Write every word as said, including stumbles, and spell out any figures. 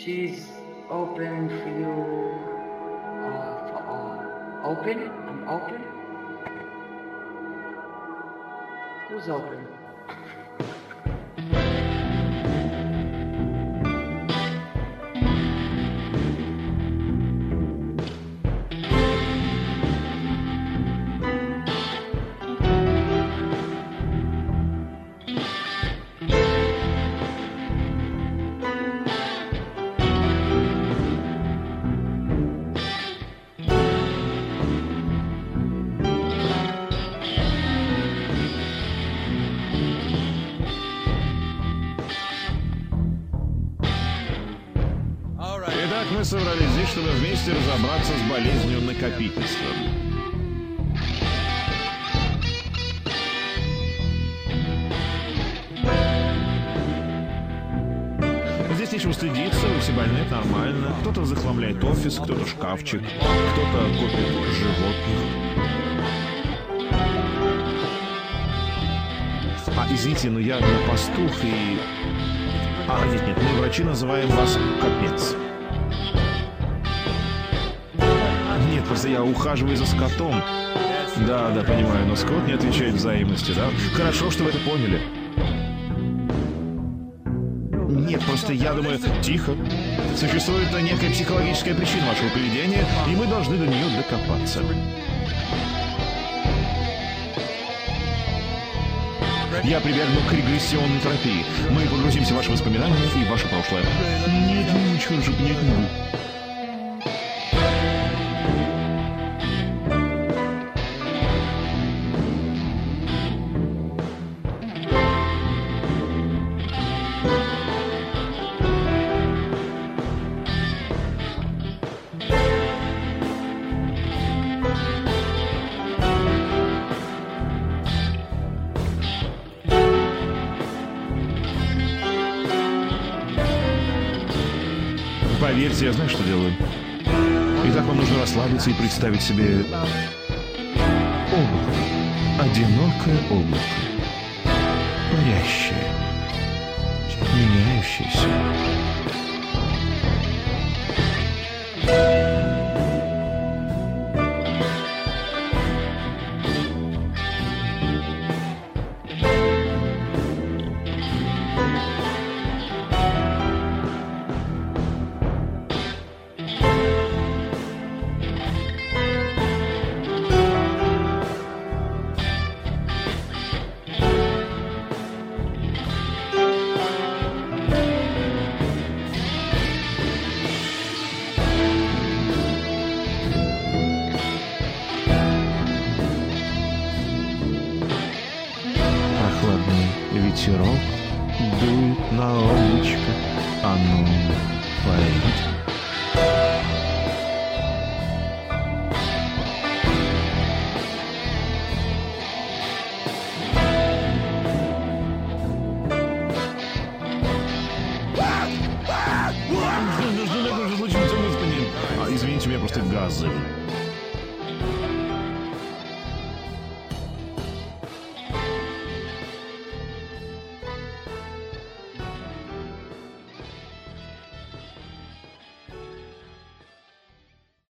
She's open for you, uh, for all. Open? I'm open? Who's open? Итак, мы собрались здесь, чтобы вместе разобраться с болезнью накопительства. Здесь нечего стыдиться, вы все больны, это нормально. Кто-то захламляет офис, кто-то шкафчик, кто-то копит животных. А, извините, но я не пастух и... А, нет-нет, мы, врачи, называем вас капец. Нет, просто я ухаживаю за скотом. Да, да, понимаю, но скот не отвечает взаимности, да? Хорошо, что вы это поняли. Нет, просто я думаю, тихо. Существует некая психологическая причина вашего поведения, и мы должны до нее докопаться. Я прибегну к регрессионной терапии. Мы погрузимся в ваши воспоминания и в ваше прошлое. Нет, ничего же понять не могу. Поверьте, я знаю, что делаю. Итак, вам нужно расслабиться и представить себе облако. Одинокое облако. Парящее. Меняющееся. Ветерок дует на облачко, оно парит. Извините, у меня просто газы.